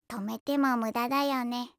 止めても無駄だよね。